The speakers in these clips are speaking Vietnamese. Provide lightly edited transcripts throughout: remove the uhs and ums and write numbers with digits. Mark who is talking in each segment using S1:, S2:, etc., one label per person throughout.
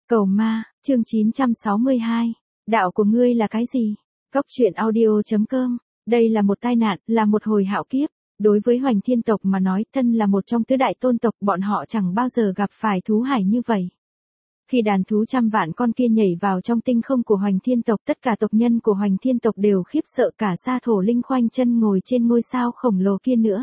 S1: Cầu ma, chương 962. Đạo của ngươi là cái gì? Cốc truyện audio.com. Đây là một tai nạn, là một hồi hạo kiếp. Đối với Hoành Thiên tộc mà nói, thân là một trong tứ đại tôn tộc, bọn họ chẳng bao giờ gặp phải thú hải như vậy. Khi đàn thú trăm vạn con kia nhảy vào trong tinh không của Hoành Thiên tộc, tất cả tộc nhân của Hoành Thiên tộc đều khiếp sợ, cả Sa Thổ Linh khoanh chân ngồi trên ngôi sao khổng lồ kia nữa.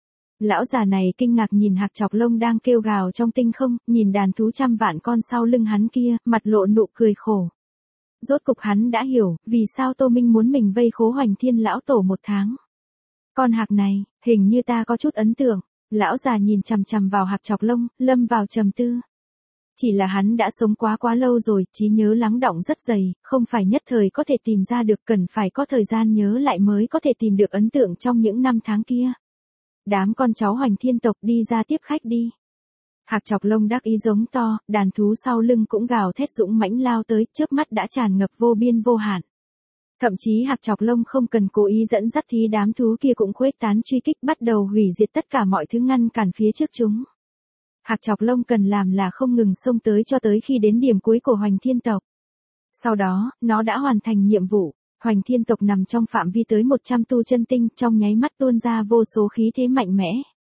S1: Lão già này kinh ngạc nhìn Hạc Chọc Lông đang kêu gào trong tinh không, nhìn đàn thú trăm vạn con sau lưng hắn kia, mặt lộ nụ cười khổ. Rốt cục hắn đã hiểu, vì sao Tô Minh muốn mình vây khố Hoành Thiên lão tổ 1 tháng. Con hạc này, hình như ta có chút ấn tượng. Lão già nhìn chằm chằm vào Hạc Chọc Lông, lâm vào trầm tư. Chỉ là hắn đã sống quá lâu rồi, trí nhớ lắng đọng rất dày, không phải nhất thời có thể tìm ra được, cần phải có thời gian nhớ lại mới có thể tìm được ấn tượng trong những năm tháng kia. Đám con cháu Hoành Thiên tộc đi ra tiếp khách đi. Hạc Chọc Lông đắc ý giống to, đàn thú sau lưng cũng gào thét dũng mãnh lao tới, chớp mắt đã tràn ngập vô biên vô hạn. Thậm chí Hạc Chọc Lông không cần cố ý dẫn dắt thì đám thú kia cũng khuếch tán truy kích, bắt đầu hủy diệt tất cả mọi thứ ngăn cản phía trước chúng. Hạc Chọc Lông cần làm là không ngừng xông tới cho tới khi đến điểm cuối của Hoành Thiên tộc. Sau đó, nó đã hoàn thành nhiệm vụ. Hoành Thiên tộc nằm trong phạm vi tới 100 tu chân tinh, trong nháy mắt tuôn ra vô số khí thế mạnh mẽ.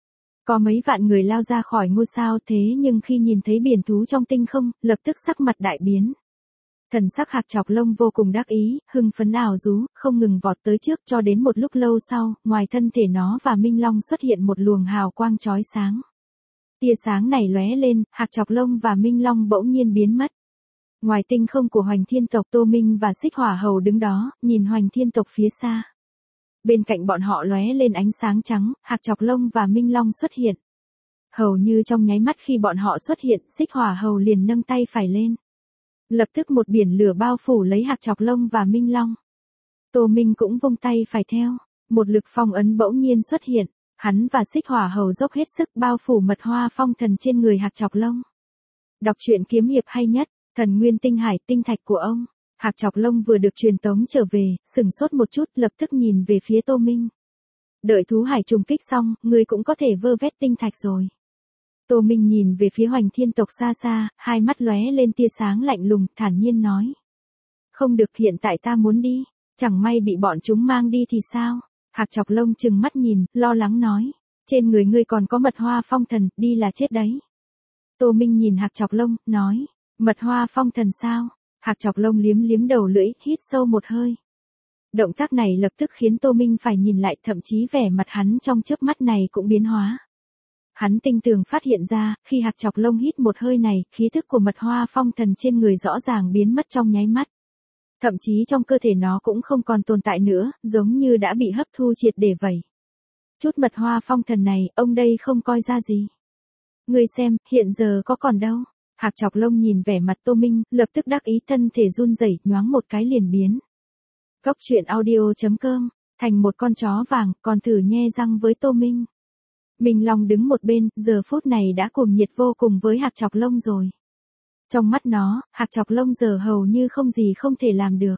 S1: Có mấy vạn người lao ra khỏi ngôi sao, thế nhưng khi nhìn thấy biển thú trong tinh không, lập tức sắc mặt đại biến. Thần sắc Hạc Chọc Lông vô cùng đắc ý, hưng phấn ảo rú, không ngừng vọt tới trước, cho đến một lúc lâu sau, ngoài thân thể nó và Minh Long xuất hiện một luồng hào quang chói sáng. Tia sáng này lóe lên, Hạc Chọc Lông và Minh Long bỗng nhiên biến mất. Ngoài tinh không của Hoành Thiên tộc, Tô Minh và Xích Hỏa Hầu đứng đó, nhìn Hoành Thiên tộc phía xa. Bên cạnh bọn họ lóe lên ánh sáng trắng, Hạc Chọc Lông và Minh Long xuất hiện. Hầu như trong nháy mắt khi bọn họ xuất hiện, Xích Hỏa Hầu liền nâng tay phải lên. Lập tức một biển lửa bao phủ lấy Hạc Chọc Lông và Minh Long. Tô Minh cũng vung tay phải theo, một lực phong ấn bỗng nhiên xuất hiện, hắn và Xích Hỏa Hầu dốc hết sức bao phủ mật hoa phong thần trên người Hạc Chọc Lông. Đọc truyện kiếm hiệp hay nhất, Thần Nguyên Tinh Hải tinh thạch của ông. Hạc Chọc Lông vừa được truyền tống trở về, sửng sốt một chút, lập tức nhìn về phía Tô Minh. Đợi thú hải trùng kích xong, ngươi cũng có thể vơ vét tinh thạch rồi. Tô Minh nhìn về phía Hoành Thiên tộc xa xa, hai mắt lóe lên tia sáng lạnh lùng, thản nhiên nói. Không được, hiện tại ta muốn đi, chẳng may bị bọn chúng mang đi thì sao? Hạc Chọc Lông trừng mắt nhìn, lo lắng nói. Trên người ngươi còn có mật hoa phong thần, đi là chết đấy. Tô Minh nhìn Hạc Chọc Lông, nói. Mật hoa phong thần sao? Hạc Chọc Lông liếm liếm đầu lưỡi, hít sâu một hơi. Động tác này lập tức khiến Tô Minh phải nhìn lại, thậm chí vẻ mặt hắn trong chớp mắt này cũng biến hóa. Hắn tinh tường phát hiện ra, khi Hạc Chọc Lông hít một hơi này, khí thức của mật hoa phong thần trên người rõ ràng biến mất trong nháy mắt. Thậm chí trong cơ thể nó cũng không còn tồn tại nữa, giống như đã bị hấp thu triệt để vậy. Chút mật hoa phong thần này, ông đây không coi ra gì. Ngươi xem, hiện giờ có còn đâu. Hạc Chọc Lông nhìn vẻ mặt Tô Minh, lập tức đắc ý, thân thể run rẩy, nhoáng một cái liền biến. Cốc truyện audio.com, thành một con chó vàng, còn thử nhe răng với Tô Minh. Minh Long đứng một bên, giờ phút này đã cuồng nhiệt vô cùng với Hạc Chọc Lông rồi. Trong mắt nó, Hạc Chọc Lông giờ hầu như không gì không thể làm được.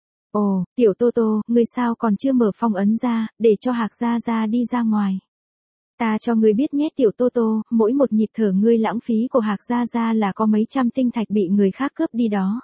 S1: Ồ, tiểu Tô Tô, ngươi sao còn chưa mở phong ấn ra, để cho Hạc Gia Gia đi ra ngoài. Ta cho ngươi biết nhé tiểu Tô Tô, mỗi một nhịp thở ngươi lãng phí của Hạc Gia Gia là có mấy trăm tinh thạch bị người khác cướp đi đó.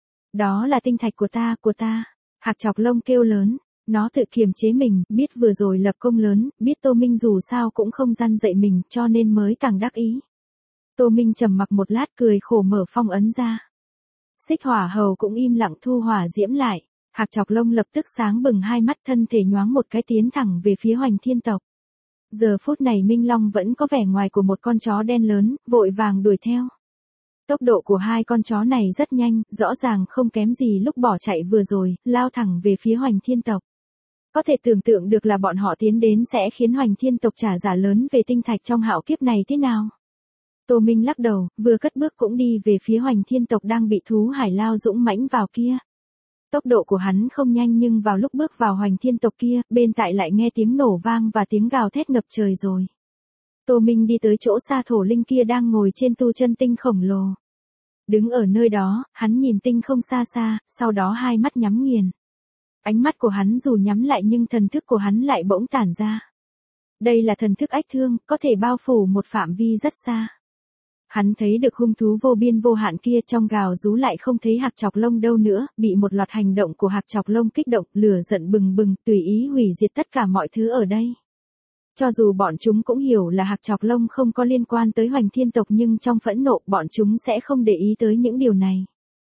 S1: Đó là tinh thạch của ta. Hạc Chọc Lông kêu lớn, nó tự kiềm chế mình, biết vừa rồi lập công lớn, biết Tô Minh dù sao cũng không gian dạy mình, cho nên mới càng đắc ý. Tô Minh trầm mặc một lát, cười khổ mở phong ấn ra. Xích Hỏa Hầu cũng im lặng thu hỏa diễm lại. Hạc Chọc Lông lập tức sáng bừng hai mắt, thân thể nhoáng một cái tiến thẳng về phía Hoành Thiên tộc. Giờ phút này Minh Long vẫn có vẻ ngoài của một con chó đen lớn, vội vàng đuổi theo. Tốc độ của hai con chó này rất nhanh, rõ ràng không kém gì lúc bỏ chạy vừa rồi, lao thẳng về phía Hoành Thiên tộc. Có thể tưởng tượng được là bọn họ tiến đến sẽ khiến Hoành Thiên tộc trả giá lớn về tinh thạch trong hạo kiếp này thế nào. Tô Minh lắc đầu, vừa cất bước cũng đi về phía Hoành Thiên tộc đang bị thú hải lao dũng mãnh vào kia. Tốc độ của hắn không nhanh, nhưng vào lúc bước vào Hoành Thiên tộc kia, bên tại lại nghe tiếng nổ vang và tiếng gào thét ngập trời rồi. Tô Minh đi tới chỗ Sa Thổ Linh kia đang ngồi trên tu chân tinh khổng lồ. Đứng ở nơi đó, hắn nhìn tinh không xa xa, sau đó hai mắt nhắm nghiền. Ánh mắt của hắn dù nhắm lại nhưng thần thức của hắn lại bỗng tản ra. Đây là thần thức ách thương, có thể bao phủ một phạm vi rất xa. Hắn thấy được hung thú vô biên vô hạn kia, trong gào rú lại không thấy Hạc Chọc Lông đâu nữa, bị một loạt hành động của Hạc Chọc Lông kích động, lửa giận bừng bừng, tùy ý hủy diệt tất cả mọi thứ ở đây. Cho dù bọn chúng cũng hiểu là Hạc Chọc Lông không có liên quan tới Hoành Thiên tộc, nhưng trong phẫn nộ bọn chúng sẽ không để ý tới những điều này.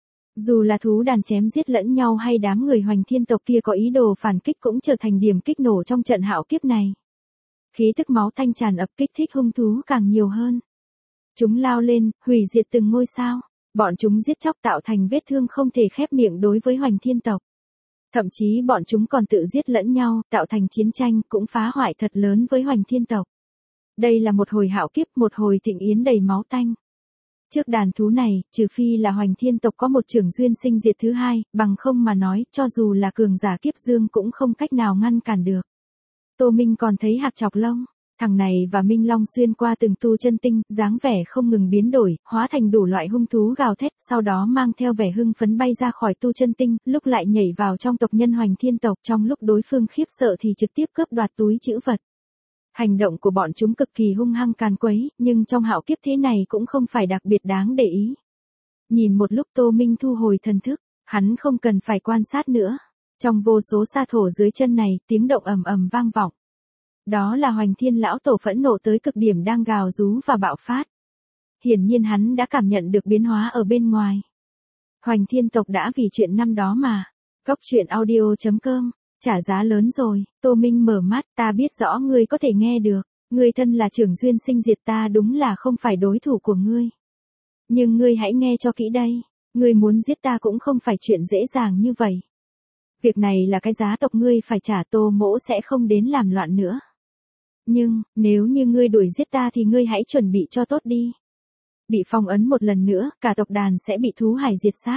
S1: Dù là thú đàn chém giết lẫn nhau hay đám người Hoành Thiên tộc kia có ý đồ phản kích cũng trở thành điểm kích nổ trong trận hạo kiếp này. Khí tức máu tanh tràn ập kích thích hung thú càng nhiều hơn. Chúng lao lên, hủy diệt từng ngôi sao. Bọn chúng giết chóc tạo thành vết thương không thể khép miệng đối với Hoành Thiên tộc. Thậm chí bọn chúng còn tự giết lẫn nhau, tạo thành chiến tranh, cũng phá hoại thật lớn với Hoành Thiên tộc. Đây là một hồi hạo kiếp, một hồi thịnh yến đầy máu tanh. Trước đàn thú này, trừ phi là Hoành Thiên tộc có một trưởng duyên sinh diệt thứ hai, bằng không mà nói, cho dù là cường giả kiếp dương cũng không cách nào ngăn cản được. Tô Minh còn thấy Hạc Chọc Lông. Thằng này và Minh Long xuyên qua từng tu chân tinh, dáng vẻ không ngừng biến đổi, hóa thành đủ loại hung thú gào thét, sau đó mang theo vẻ hưng phấn bay ra khỏi tu chân tinh, lúc lại nhảy vào trong tộc nhân Hoành Thiên tộc, trong lúc đối phương khiếp sợ thì trực tiếp cướp đoạt túi trữ vật. Hành động của bọn chúng cực kỳ hung hăng càn quấy, nhưng trong hạo kiếp thế này cũng không phải đặc biệt đáng để ý. Nhìn một lúc Tô Minh thu hồi thần thức, hắn không cần phải quan sát nữa. Trong vô số sa thổ dưới chân này, tiếng động ầm ầm vang vọng. Đó là Hoành Thiên lão tổ phẫn nộ tới cực điểm đang gào rú và bạo phát. Hiển nhiên hắn đã cảm nhận được biến hóa ở bên ngoài. Hoành Thiên tộc đã vì chuyện năm đó mà. Cốc truyện audio.com, trả giá lớn rồi. Tô Minh mở mắt, ta biết rõ ngươi có thể nghe được. Ngươi thân là trưởng duyên sinh diệt, ta đúng là không phải đối thủ của ngươi. Nhưng ngươi hãy nghe cho kỹ đây. Ngươi muốn giết ta cũng không phải chuyện dễ dàng như vậy. Việc này là cái giá tộc ngươi phải trả, Tô mỗ sẽ không đến làm loạn nữa. Nhưng, nếu như ngươi đuổi giết ta thì ngươi hãy chuẩn bị cho tốt đi. Bị phong ấn một lần nữa, cả tộc đàn sẽ bị thú hải diệt sát.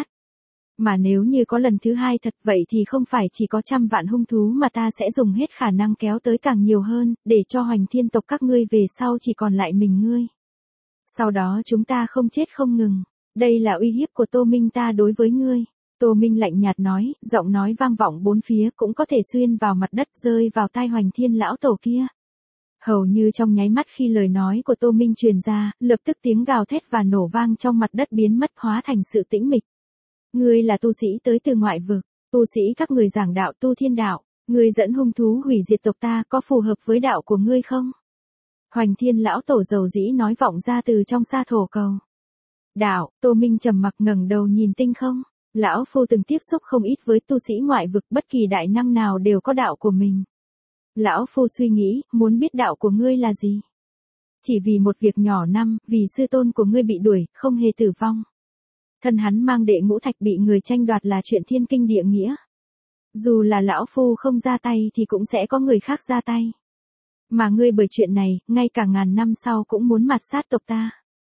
S1: Mà nếu như có lần thứ hai thật vậy thì không phải chỉ có 100 vạn hung thú mà ta sẽ dùng hết khả năng kéo tới càng nhiều hơn, để cho Hoành Thiên tộc các ngươi về sau chỉ còn lại mình ngươi. Sau đó chúng ta không chết không ngừng. Đây là uy hiếp của Tô Minh ta đối với ngươi. Tô Minh lạnh nhạt nói, giọng nói vang vọng bốn phía, cũng có thể xuyên vào mặt đất rơi vào tai Hoành Thiên lão tổ kia. Hầu như trong nháy mắt khi lời nói của Tô Minh truyền ra, lập tức tiếng gào thét và nổ vang trong mặt đất biến mất, hóa thành sự tĩnh mịch. Ngươi là tu sĩ tới từ ngoại vực, tu sĩ các người giảng đạo tu thiên đạo, ngươi dẫn hung thú hủy diệt tộc ta có phù hợp với đạo của ngươi không? Hoành Thiên lão tổ dầu dĩ nói vọng ra từ trong sa thổ cầu. Đạo, Tô Minh trầm mặc ngẩng đầu nhìn tinh không. Lão phu từng tiếp xúc không ít với tu sĩ ngoại vực, bất kỳ đại năng nào đều có đạo của mình. Lão phu suy nghĩ, muốn biết đạo của ngươi là gì? Chỉ vì một việc nhỏ năm, vì sư tôn của ngươi bị đuổi, không hề tử vong. Thân hắn mang đệ ngũ thạch bị người tranh đoạt là chuyện thiên kinh địa nghĩa. Dù là lão phu không ra tay thì cũng sẽ có người khác ra tay. Mà ngươi bởi chuyện này, ngay cả ngàn năm sau cũng muốn mạt sát tộc ta.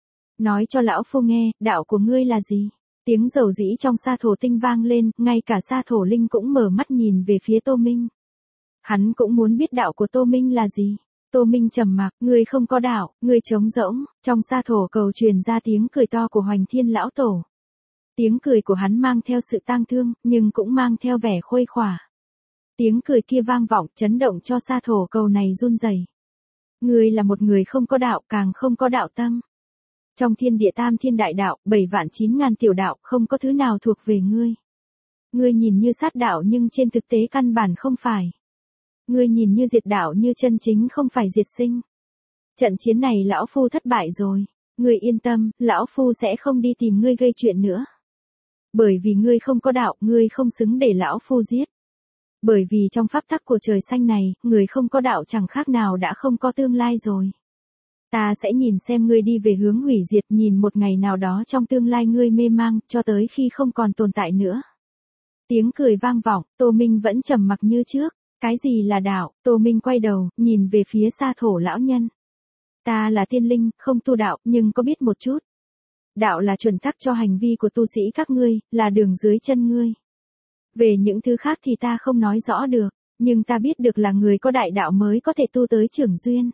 S1: Nói cho lão phu nghe, đạo của ngươi là gì? Tiếng dầu dĩ trong sa thổ tinh vang lên, ngay cả sa thổ linh cũng mở mắt nhìn về phía Tô Minh. Hắn cũng muốn biết đạo của Tô Minh là gì. Tô Minh trầm mặc, ngươi không có đạo, ngươi trống rỗng. Trong sa thổ cầu truyền ra tiếng cười to của Hoành Thiên lão tổ. Tiếng cười của hắn mang theo sự tang thương, nhưng cũng mang theo vẻ khuây khỏa. Tiếng cười kia vang vọng, chấn động cho sa thổ cầu này run rẩy. Ngươi là một người không có đạo, càng không có đạo tâm. Trong thiên địa tam thiên đại đạo, 7.900.000 tiểu đạo, không có thứ nào thuộc về ngươi. Ngươi nhìn như sát đạo nhưng trên thực tế căn bản không phải. Ngươi nhìn như diệt đạo như chân chính không phải diệt sinh. Trận chiến này lão phu thất bại rồi. Ngươi yên tâm, lão phu sẽ không đi tìm ngươi gây chuyện nữa. Bởi vì ngươi không có đạo, ngươi không xứng để lão phu giết. Bởi vì trong pháp tắc của trời xanh này, người không có đạo chẳng khác nào đã không có tương lai rồi. Ta sẽ nhìn xem ngươi đi về hướng hủy diệt, nhìn một ngày nào đó trong tương lai ngươi mê mang, cho tới khi không còn tồn tại nữa. Tiếng cười vang vọng, Tô Minh vẫn trầm mặc như trước. Cái gì là đạo? Tô Minh quay đầu, nhìn về phía sa thổ lão nhân. Ta là tiên linh, không tu đạo, nhưng có biết một chút. Đạo là chuẩn tắc cho hành vi của tu sĩ các ngươi, là đường dưới chân ngươi. Về những thứ khác thì ta không nói rõ được, nhưng ta biết được là người có đại đạo mới có thể tu tới trưởng duyên.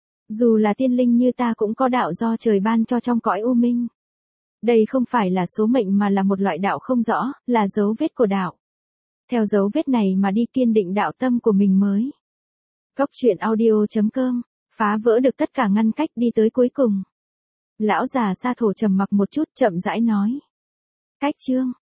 S1: Dù là tiên linh như ta cũng có đạo do trời ban cho trong cõi u minh. Đây không phải là số mệnh mà là một loại đạo không rõ, là dấu vết của đạo. Theo dấu vết này mà đi kiên định đạo tâm của mình mới. Cốc truyện audio.com, phá vỡ được tất cả ngăn cách đi tới cuối cùng. Lão già Sa Thổ trầm mặc một chút chậm rãi nói. Cách chương.